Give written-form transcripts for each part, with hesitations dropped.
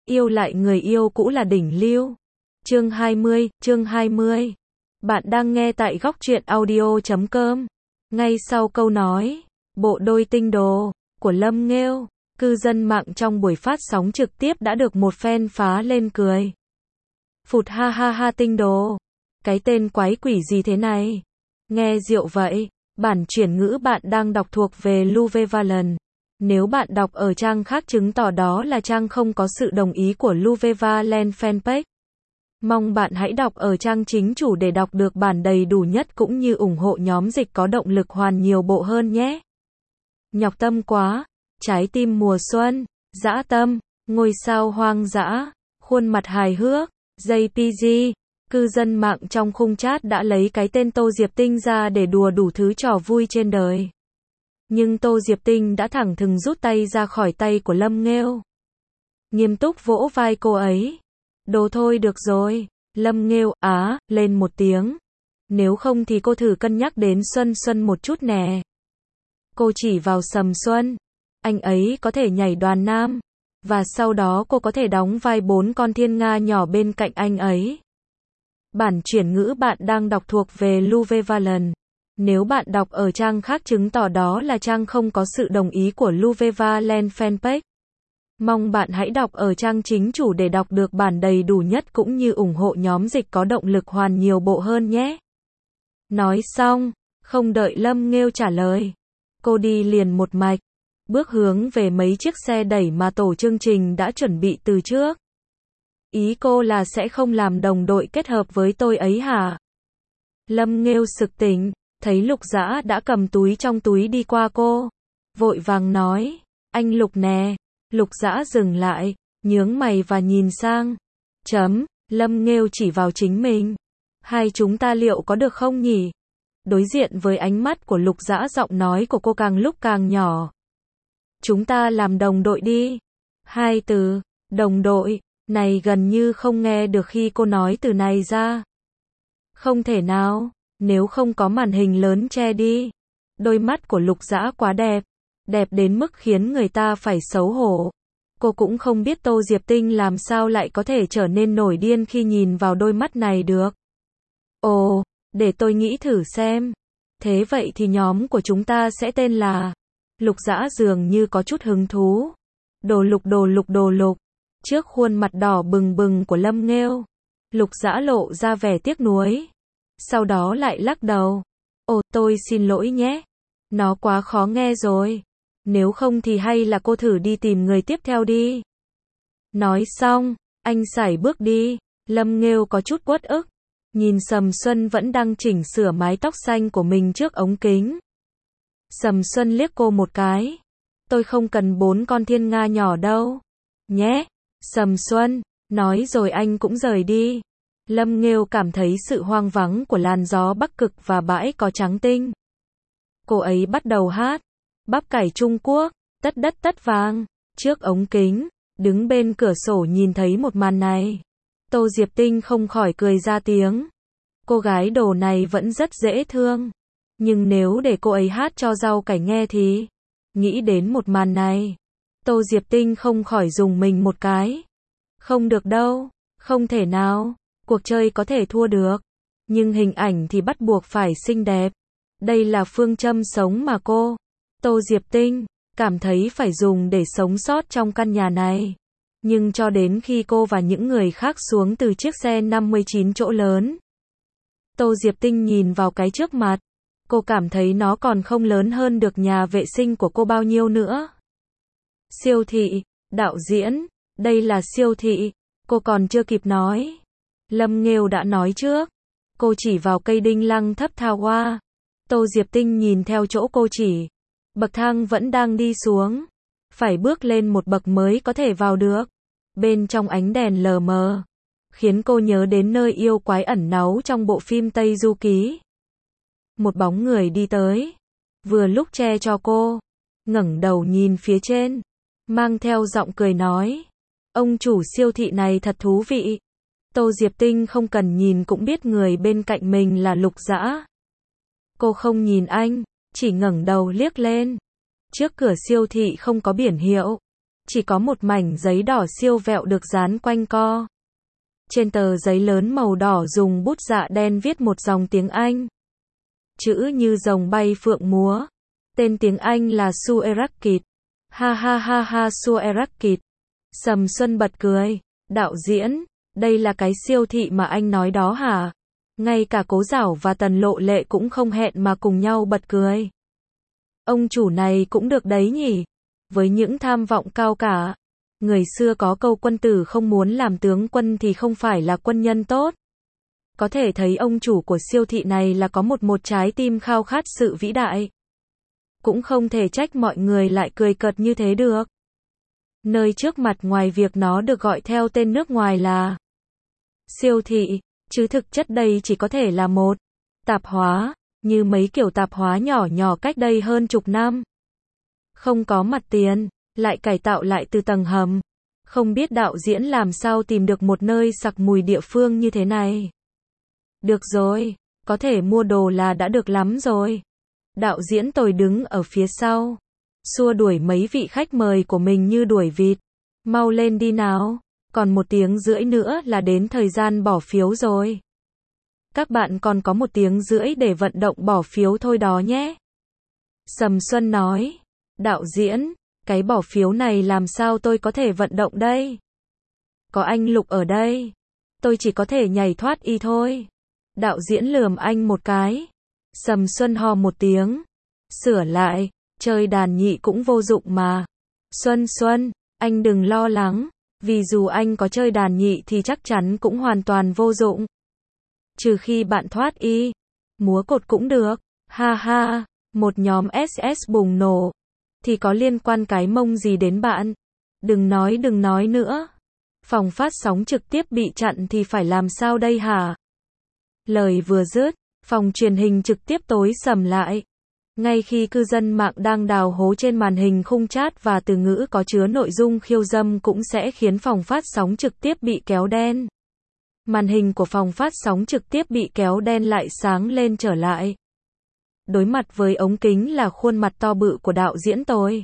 Yêu lại người yêu cũ là đỉnh lưu. Chương 20. Bạn đang nghe tại góc truyện audio.com. Ngay sau câu nói, bộ đôi tinh đồ, của Lâm Nghêu, cư dân mạng trong buổi phát sóng trực tiếp đã được một fan phá lên cười. Phụt ha ha ha tinh đồ. Cái tên quái quỷ gì thế này? Nghe diệu vậy. Bản chuyển ngữ bạn đang đọc thuộc về Luvevalent. Nếu bạn đọc ở trang khác chứng tỏ đó là trang không có sự đồng ý của Luvevalent fanpage. Mong bạn hãy đọc ở trang chính chủ để đọc được bản đầy đủ nhất cũng như ủng hộ nhóm dịch có động lực hoàn nhiều bộ hơn nhé. Nhọc tâm quá, trái tim mùa xuân, dã tâm, ngôi sao hoang dã, khuôn mặt hài hước, JPG. Cư dân mạng trong khung chat đã lấy cái tên Tô Diệp Tinh ra để đùa đủ thứ trò vui trên đời. Nhưng Tô Diệp Tinh đã thẳng thừng rút tay ra khỏi tay của Lâm Nghêu. Nghiêm túc vỗ vai cô ấy. Đồ thôi được rồi. Lâm Nghêu lên một tiếng. Nếu không thì cô thử cân nhắc đến Xuân Xuân một chút nè. Cô chỉ vào Sầm Xuân. Anh ấy có thể nhảy đoàn nam. Và sau đó cô có thể đóng vai 4 con thiên nga nhỏ bên cạnh anh ấy. Bản chuyển ngữ bạn đang đọc thuộc về Luvevalent. Nếu bạn đọc ở trang khác chứng tỏ đó là trang không có sự đồng ý của Luvevalent fanpage. Mong bạn hãy đọc ở trang chính chủ để đọc được bản đầy đủ nhất cũng như ủng hộ nhóm dịch có động lực hoàn nhiều bộ hơn nhé. Nói xong, không đợi Lâm Nghêu trả lời. Cô đi liền một mạch, bước hướng về mấy chiếc xe đẩy mà tổ chương trình đã chuẩn bị từ trước. Ý cô là sẽ không làm đồng đội kết hợp với tôi ấy hả? Lâm Nghêu sực tỉnh, thấy Lục Dã đã cầm túi trong túi đi qua cô. Vội vàng nói, anh Lục nè. Lục Dã dừng lại, nhướng mày và nhìn sang. Lâm Nghêu chỉ vào chính mình. Hai chúng ta liệu có được không nhỉ? Đối diện với ánh mắt của Lục Dã, giọng nói của cô càng lúc càng nhỏ. Chúng ta làm đồng đội đi. Hai từ, đồng đội, này gần như không nghe được khi cô nói từ này ra. Không thể nào, nếu không có màn hình lớn che đi. Đôi mắt của Lục Dã quá đẹp. Đẹp đến mức khiến người ta phải xấu hổ. Cô cũng không biết Tô Diệp Tinh làm sao lại có thể trở nên nổi điên khi nhìn vào đôi mắt này được. Ồ, để tôi nghĩ thử xem. Thế vậy thì nhóm của chúng ta sẽ tên là... Lục Dã dường như có chút hứng thú. Đồ lục. Trước khuôn mặt đỏ bừng bừng của Lâm Nghêu, Lục Dã lộ ra vẻ tiếc nuối. Sau đó lại lắc đầu. Ồ, tôi xin lỗi nhé. Nó quá khó nghe rồi. Nếu không thì hay là cô thử đi tìm người tiếp theo đi. Nói xong, anh sải bước đi. Lâm Nghêu có chút uất ức. Nhìn Sầm Xuân vẫn đang chỉnh sửa mái tóc xanh của mình trước ống kính. Sầm Xuân liếc cô một cái. Tôi không cần 4 con thiên nga nhỏ đâu. Nhé. Sầm Xuân. Nói rồi anh cũng rời đi. Lâm Nghêu cảm thấy sự hoang vắng của làn gió Bắc Cực và bãi cỏ trắng tinh. Cô ấy bắt đầu hát. Bắp cải Trung Quốc, tất đất tất vàng. Trước ống kính, đứng bên cửa sổ nhìn thấy một màn này. Tô Diệp Tinh không khỏi cười ra tiếng. Cô gái đồ này vẫn rất dễ thương. Nhưng nếu để cô ấy hát cho rau cải nghe thì... Nghĩ đến một màn này, Tô Diệp Tinh không khỏi rùng mình một cái. Không được đâu, không thể nào. Cuộc chơi có thể thua được. Nhưng hình ảnh thì bắt buộc phải xinh đẹp. Đây là phương châm sống mà cô, Tô Diệp Tinh, cảm thấy phải dùng để sống sót trong căn nhà này. Nhưng cho đến khi cô và những người khác xuống từ chiếc xe 59 chỗ lớn, Tô Diệp Tinh nhìn vào cái trước mặt. Cô cảm thấy nó còn không lớn hơn được nhà vệ sinh của cô bao nhiêu nữa. Siêu thị, đạo diễn, đây là siêu thị. Cô còn chưa kịp nói. Lâm Nghêu đã nói trước. Cô chỉ vào cây đinh lăng thấp Tower. Tô Diệp Tinh nhìn theo chỗ cô chỉ. Bậc thang vẫn đang đi xuống. Phải bước lên một bậc mới có thể vào được. Bên trong ánh đèn lờ mờ, khiến cô nhớ đến nơi yêu quái ẩn náu trong bộ phim Tây Du Ký. Một bóng người đi tới. Vừa lúc che cho cô. Ngẩng đầu nhìn phía trên. Mang theo giọng cười nói. Ông chủ siêu thị này thật thú vị. Tô Diệp Tinh không cần nhìn cũng biết người bên cạnh mình là Lục Dã. Cô không nhìn anh, chỉ ngẩng đầu liếc lên. Trước cửa siêu thị không có biển hiệu. chỉ có một mảnh giấy đỏ siêu vẹo được dán quanh co. Trên tờ giấy lớn màu đỏ dùng bút dạ đen viết một dòng tiếng Anh. Chữ như rồng bay phượng múa. Tên tiếng Anh là Suerakit. Ha ha ha ha Suerakit. Sầm Xuân bật cười. Đạo diễn, đây là cái siêu thị mà anh nói đó hả? Ngay cả Cố Giảo và Tần Lộ Lệ cũng không hẹn mà cùng nhau bật cười. Ông chủ này cũng được đấy nhỉ? Với những tham vọng cao cả. Người xưa có câu quân tử không muốn làm tướng quân thì không phải là quân nhân tốt. Có thể thấy ông chủ của siêu thị này là có một trái tim khao khát sự vĩ đại. Cũng không thể trách mọi người lại cười cợt như thế được. Nơi trước mặt ngoài việc nó được gọi theo tên nước ngoài là siêu thị, chứ thực chất đây chỉ có thể là một tạp hóa, như mấy kiểu tạp hóa nhỏ nhỏ cách đây hơn chục năm. Không có mặt tiền, lại cải tạo lại từ tầng hầm. Không biết đạo diễn làm sao tìm được một nơi sặc mùi địa phương như thế này. Được rồi, có thể mua đồ là đã được lắm rồi. Đạo diễn tôi đứng ở phía sau, xua đuổi mấy vị khách mời của mình như đuổi vịt. Mau lên đi nào, còn 1 tiếng rưỡi nữa là đến thời gian bỏ phiếu rồi. Các bạn còn có 1 tiếng rưỡi để vận động bỏ phiếu thôi đó nhé. Sầm Xuân nói, đạo diễn, cái bỏ phiếu này làm sao tôi có thể vận động đây? Có anh Lục ở đây, tôi chỉ có thể nhảy thoát y thôi. Đạo diễn lườm anh một cái. Sầm Xuân hò một tiếng. Sửa lại, chơi đàn nhị cũng vô dụng mà. Xuân, anh đừng lo lắng, vì dù anh có chơi đàn nhị thì chắc chắn cũng hoàn toàn vô dụng. Trừ khi bạn thoát y, múa cột cũng được. Ha ha, một nhóm SS bùng nổ. Thì có liên quan cái mông gì đến bạn? Đừng nói nữa. Phòng phát sóng trực tiếp bị chặn thì phải làm sao đây hả? Lời vừa dứt, phòng truyền hình trực tiếp tối sầm lại. Ngay khi cư dân mạng đang đào hố trên màn hình khung chat và từ ngữ có chứa nội dung khiêu dâm cũng sẽ khiến phòng phát sóng trực tiếp bị kéo đen. Màn hình của phòng phát sóng trực tiếp bị kéo đen lại sáng lên trở lại. Đối mặt với ống kính là khuôn mặt to bự của đạo diễn tôi.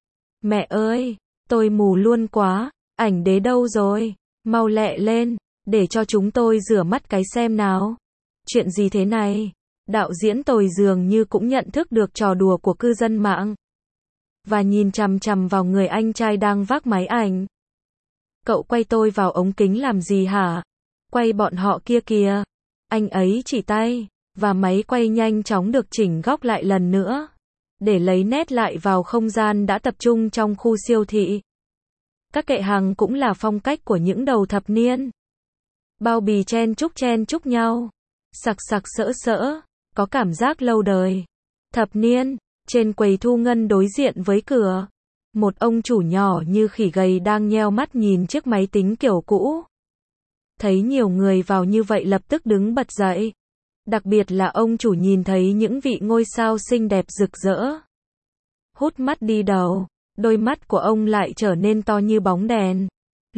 Mẹ ơi, tôi mù luôn quá, ảnh đế đâu rồi? Mau lẹ lên, để cho chúng tôi rửa mắt cái xem nào. Chuyện gì thế này? Đạo diễn tôi dường như cũng nhận thức được trò đùa của cư dân mạng. Và nhìn chằm chằm vào người anh trai đang vác máy ảnh. Cậu quay tôi vào ống kính làm gì hả? Quay bọn họ kia kìa. Anh ấy chỉ tay, và máy quay nhanh chóng được chỉnh góc lại lần nữa. Để lấy nét lại vào không gian đã tập trung trong khu siêu thị. Các kệ hàng cũng là phong cách của những đầu thập niên. Bao bì chen chúc nhau. Sặc sỡ, có cảm giác lâu đời. Thập niên, trên quầy thu ngân đối diện với cửa. Một ông chủ nhỏ như khỉ gầy đang nheo mắt nhìn chiếc máy tính kiểu cũ. Thấy nhiều người vào như vậy lập tức đứng bật dậy. Đặc biệt là ông chủ nhìn thấy những vị ngôi sao xinh đẹp rực rỡ. Hút mắt đi đầu, đôi mắt của ông lại trở nên to như bóng đèn.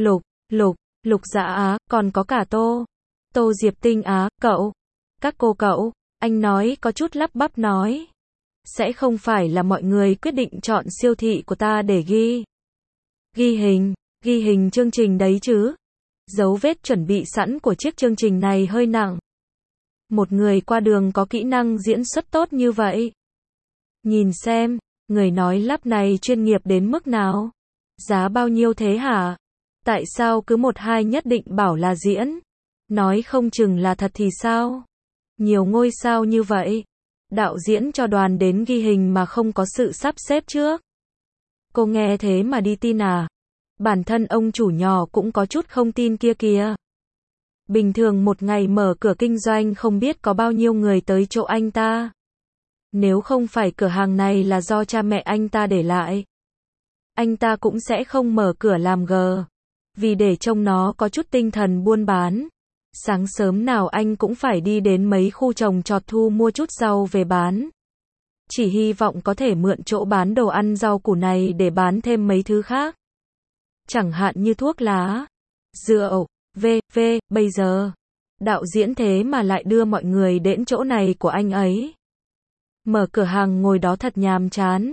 Lục Dạ Á, còn có cả Tô Diệp Tinh Á, các cô cậu, anh nói có chút lắp bắp nói. Sẽ không phải là mọi người quyết định chọn siêu thị của ta để ghi hình chương trình đấy chứ? Dấu vết chuẩn bị sẵn của chiếc chương trình này hơi nặng. Một người qua đường có kỹ năng diễn xuất tốt như vậy. Nhìn xem, người nói lắp này chuyên nghiệp đến mức nào? Giá bao nhiêu thế hả? Tại sao cứ 1-2 nhất định bảo là diễn? Nói không chừng là thật thì sao? Nhiều ngôi sao như vậy. Đạo diễn cho đoàn đến ghi hình mà không có sự sắp xếp trước. Cô nghe thế mà đi tin à? Bản thân ông chủ nhỏ cũng có chút không tin kia kìa. Bình thường một ngày mở cửa kinh doanh không biết có bao nhiêu người tới chỗ anh ta. Nếu không phải cửa hàng này là do cha mẹ anh ta để lại, anh ta cũng sẽ không mở cửa làm gờ. Vì để trông nó có chút tinh thần buôn bán. Sáng sớm nào anh cũng phải đi đến mấy khu trồng trọt thu mua chút rau về bán. Chỉ hy vọng có thể mượn chỗ bán đồ ăn rau củ này để bán thêm mấy thứ khác. Chẳng hạn như thuốc lá, rượu, bây giờ. Đạo diễn thế mà lại đưa mọi người đến chỗ này của anh ấy. Mở cửa hàng ngồi đó thật nhàm chán.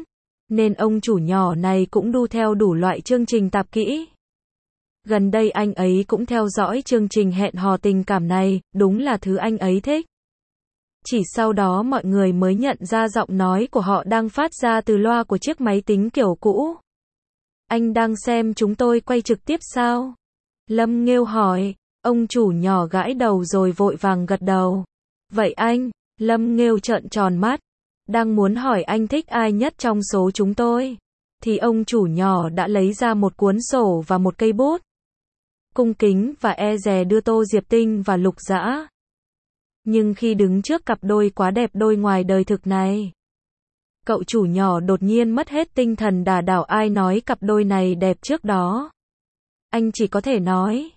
nên ông chủ nhỏ này cũng đu theo đủ loại chương trình tạp kỹ. Gần đây anh ấy cũng theo dõi chương trình hẹn hò tình cảm này, đúng là thứ anh ấy thích. Chỉ sau đó mọi người mới nhận ra giọng nói của họ đang phát ra từ loa của chiếc máy tính kiểu cũ. Anh đang xem chúng tôi quay trực tiếp sao? Lâm Nghêu hỏi. Ông chủ nhỏ gãi đầu rồi vội vàng gật đầu. Vậy anh? Lâm Nghêu trợn tròn mắt. Đang muốn hỏi anh thích ai nhất trong số chúng tôi. Thì ông chủ nhỏ đã lấy ra một cuốn sổ và một cây bút. Cung kính và e dè đưa Tô Diệp Tinh và Lục Dã. Nhưng khi đứng trước cặp đôi quá đẹp đôi ngoài đời thực này, cậu chủ nhỏ đột nhiên mất hết tinh thần đả đảo ai nói cặp đôi này đẹp trước đó. Anh chỉ có thể nói,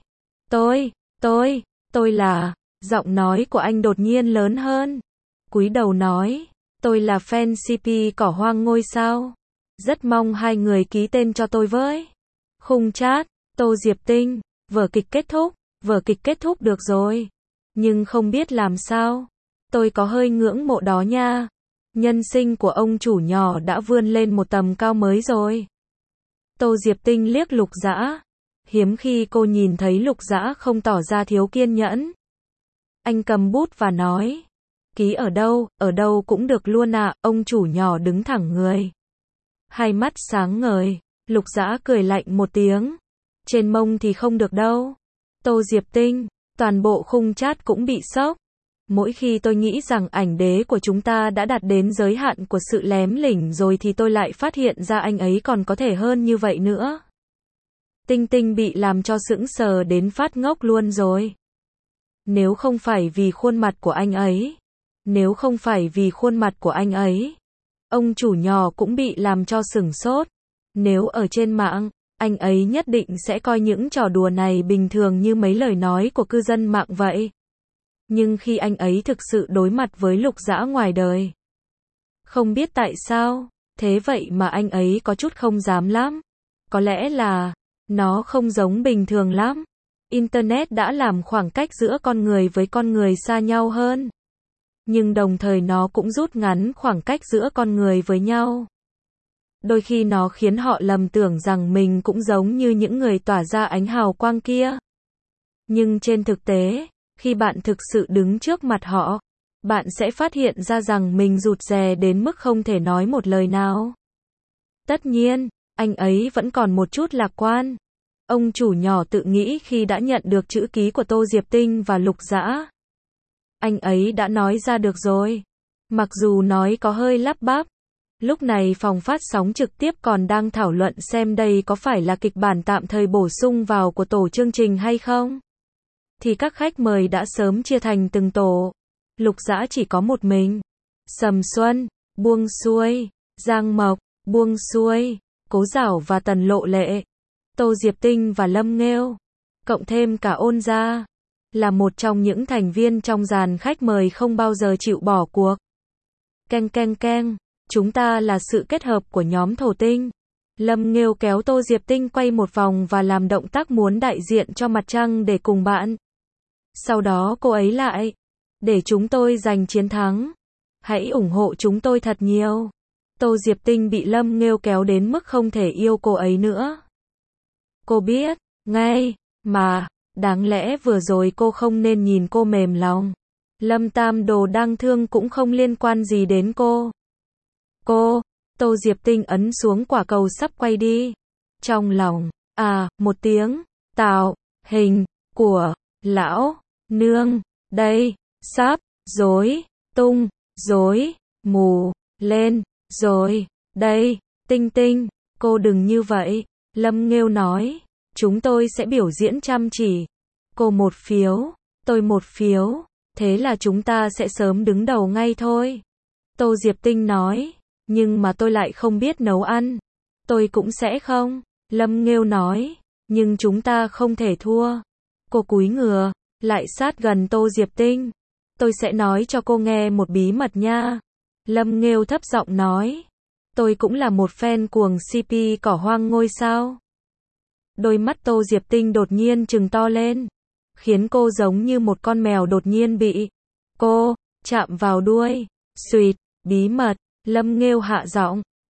tôi là, giọng nói của anh đột nhiên lớn hơn. Cúi đầu nói, tôi là fan CP cỏ hoang ngôi sao. Rất mong hai người ký tên cho tôi với. Khung chat, Tô Diệp Tinh, vở kịch kết thúc được rồi. Nhưng không biết làm sao. Tôi có hơi ngưỡng mộ đó nha. Nhân sinh của ông chủ nhỏ đã vươn lên một tầm cao mới rồi. Tô Diệp Tinh liếc Lục Dã. Hiếm khi cô nhìn thấy Lục Dã không tỏ ra thiếu kiên nhẫn. Anh cầm bút và nói. Ký ở đâu cũng được luôn ạ. Ông chủ nhỏ đứng thẳng người. Hai mắt sáng ngời. Lục Dã cười lạnh một tiếng. Trên mông thì không được đâu. Tô Diệp Tinh, toàn bộ khung chat cũng bị sốc. Mỗi khi tôi nghĩ rằng ảnh đế của chúng ta đã đạt đến giới hạn của sự lém lỉnh rồi thì tôi lại phát hiện ra anh ấy còn có thể hơn như vậy nữa. Tinh Tinh bị làm cho sững sờ đến phát ngốc luôn rồi. Nếu không phải vì khuôn mặt của anh ấy, ông chủ nhỏ cũng bị làm cho sửng sốt. Nếu ở trên mạng, anh ấy nhất định sẽ coi những trò đùa này bình thường như mấy lời nói của cư dân mạng vậy. Nhưng khi anh ấy thực sự đối mặt với Lục Dã ngoài đời, không biết tại sao, thế vậy mà anh ấy có chút không dám lắm. Có lẽ là, nó không giống bình thường lắm. Internet đã làm khoảng cách giữa con người với con người xa nhau hơn. Nhưng đồng thời nó cũng rút ngắn khoảng cách giữa con người với nhau. Đôi khi nó khiến họ lầm tưởng rằng mình cũng giống như những người tỏa ra ánh hào quang kia. Nhưng trên thực tế, khi bạn thực sự đứng trước mặt họ, bạn sẽ phát hiện ra rằng mình rụt rè đến mức không thể nói một lời nào. Tất nhiên, anh ấy vẫn còn một chút lạc quan. Ông chủ nhỏ tự nghĩ khi đã nhận được chữ ký của Tô Diệp Tinh và Lục Dã. Anh ấy đã nói ra được rồi. Mặc dù nói có hơi lắp bắp. Lúc này phòng phát sóng trực tiếp còn đang thảo luận xem đây có phải là kịch bản tạm thời bổ sung vào của tổ chương trình hay không. Thì các khách mời đã sớm chia thành từng tổ. Lục Dã chỉ có một mình. Sầm Xuân, buông xuôi, Giang Mộc, buông xuôi, Cố Giảo và Tần Lộ Lệ, Tô Diệp Tinh và Lâm Nghêu, cộng thêm cả Ôn Gia, là một trong những thành viên trong dàn khách mời không bao giờ chịu bỏ cuộc. Keng, chúng ta là sự kết hợp của nhóm thổ tinh. Lâm Nghêu kéo Tô Diệp Tinh quay một vòng và làm động tác muốn đại diện cho mặt trăng để cùng bạn. Sau đó cô ấy lại, để chúng tôi giành chiến thắng. Hãy ủng hộ chúng tôi thật nhiều. Tô Diệp Tinh bị Lâm Nghêu kéo đến mức không thể yêu cô ấy nữa. Cô biết, ngay, mà, đáng lẽ vừa rồi cô không nên nhìn cô mềm lòng. Lâm Tam Đồ đang thương cũng không liên quan gì đến cô. Tô Diệp Tinh ấn xuống quả cầu sắp quay đi. Trong lòng, một tiếng, tạo, hình, của, lão, nương, đây, sắp, rối, tung, rối, mù, lên, rồi, đây, Tinh Tinh, cô đừng như vậy. Lâm Nghêu nói, chúng tôi sẽ biểu diễn chăm chỉ. Cô một phiếu, tôi một phiếu, thế là chúng ta sẽ sớm đứng đầu ngay thôi. Tô Diệp Tinh nói, nhưng mà tôi lại không biết nấu ăn. Tôi cũng sẽ không. Lâm Nghêu nói, nhưng chúng ta không thể thua. Cô cúi ngửa, lại sát gần Tô Diệp Tinh. Tôi sẽ nói cho cô nghe một bí mật nha. Lâm Nghêu thấp giọng nói, tôi cũng là một fan cuồng CP cỏ hoang ngôi sao. Đôi mắt Tô Diệp Tinh đột nhiên trừng to lên, khiến cô giống như một con mèo đột nhiên bị cô chạm vào đuôi. Xuyệt, bí mật. Lâm Nghêu hạ giọng,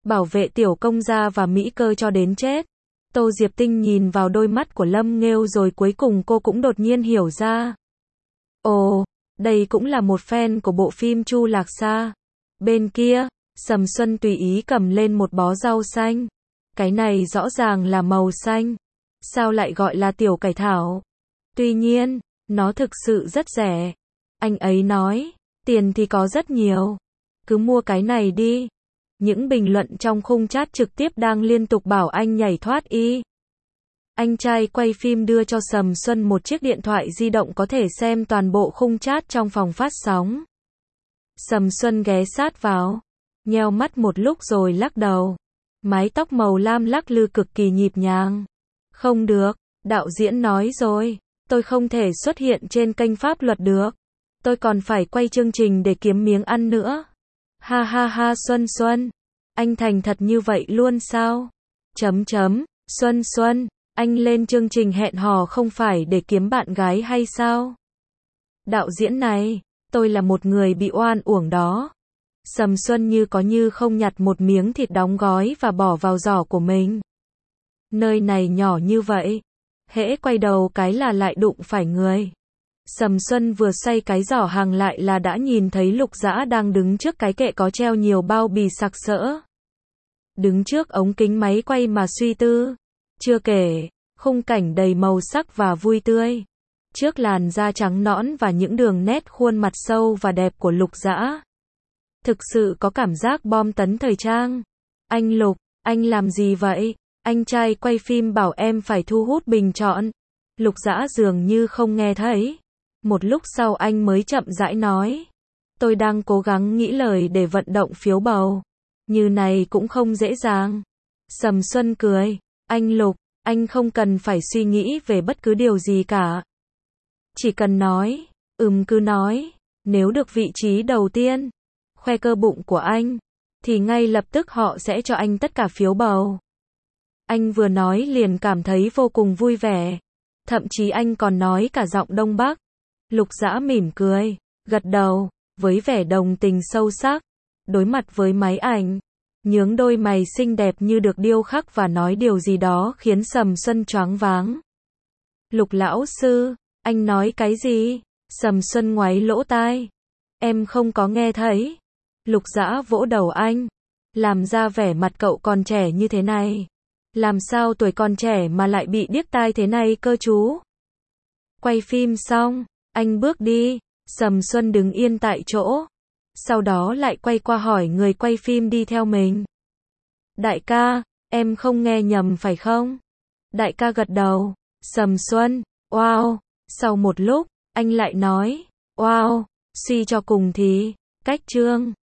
bảo vệ tiểu công gia và Mỹ Cơ cho đến chết. Tô Diệp Tinh nhìn vào đôi mắt của Lâm Nghêu rồi cuối cùng cô cũng đột nhiên hiểu ra. Ồ, đây cũng là một fan của bộ phim Chu Lạc Sa. Bên kia, Sầm Xuân tùy ý cầm lên một bó rau xanh. Cái này rõ ràng là màu xanh. Sao lại gọi là tiểu cải thảo? Tuy nhiên, nó thực sự rất rẻ. Anh ấy nói, tiền thì có rất nhiều. Cứ mua cái này đi. Những bình luận trong khung chat trực tiếp đang liên tục bảo anh nhảy thoát y. Anh trai quay phim đưa cho Sầm Xuân một chiếc điện thoại di động có thể xem toàn bộ khung chat trong phòng phát sóng. Sầm Xuân ghé sát vào, nheo mắt một lúc rồi lắc đầu. Mái tóc màu lam lắc lư cực kỳ nhịp nhàng. Không được, đạo diễn nói rồi, tôi không thể xuất hiện trên kênh pháp luật được. Tôi còn phải quay chương trình để kiếm miếng ăn nữa. Ha ha ha Xuân Xuân, anh thành thật như vậy luôn sao? Xuân Xuân, anh lên chương trình hẹn hò không phải để kiếm bạn gái hay sao? Đạo diễn này, tôi là một người bị oan uổng đó. Sầm Xuân như có như không nhặt một miếng thịt đóng gói và bỏ vào giỏ của mình. Nơi này nhỏ như vậy, hễ quay đầu cái là lại đụng phải người. Sầm Xuân vừa xoay cái giỏ hàng lại là đã nhìn thấy Lục Dã đang đứng trước cái kệ có treo nhiều bao bì sặc sỡ. Đứng trước ống kính máy quay mà suy tư. Chưa kể, khung cảnh đầy màu sắc và vui tươi. Trước làn da trắng nõn và những đường nét khuôn mặt sâu và đẹp của Lục Dã. Thực sự có cảm giác bom tấn thời trang. Anh Lục, anh làm gì vậy? Anh trai quay phim bảo em phải thu hút bình chọn. Lục Dã dường như không nghe thấy. Một lúc sau anh mới chậm rãi nói. Tôi đang cố gắng nghĩ lời để vận động phiếu bầu. Như này cũng không dễ dàng. Sầm Xuân cười. Anh Lục, anh không cần phải suy nghĩ về bất cứ điều gì cả. Chỉ cần nói, cứ nói. Nếu được vị trí đầu tiên, khoe cơ bụng của anh, thì ngay lập tức họ sẽ cho anh tất cả phiếu bầu. Anh vừa nói liền cảm thấy vô cùng vui vẻ. Thậm chí anh còn nói cả giọng Đông Bắc. Lục Dã mỉm cười, gật đầu, với vẻ đồng tình sâu sắc. Đối mặt với máy ảnh, nhướng đôi mày xinh đẹp như được điêu khắc và nói điều gì đó khiến Sầm Xuân choáng váng. Lục lão sư, anh nói cái gì? Sầm Xuân ngoáy lỗ tai. Em không có nghe thấy. Lục Dã vỗ đầu anh. Làm ra vẻ mặt cậu còn trẻ như thế này. Làm sao tuổi còn trẻ mà lại bị điếc tai thế này cơ chú? Quay phim xong, anh bước đi. Sầm Xuân đứng yên tại chỗ. Sau đó lại quay qua hỏi người quay phim đi theo mình. Đại ca, em không nghe nhầm phải không? Đại ca gật đầu. Sầm Xuân, wow. Sau một lúc, anh lại nói, wow, suy cho cùng thì, cách chương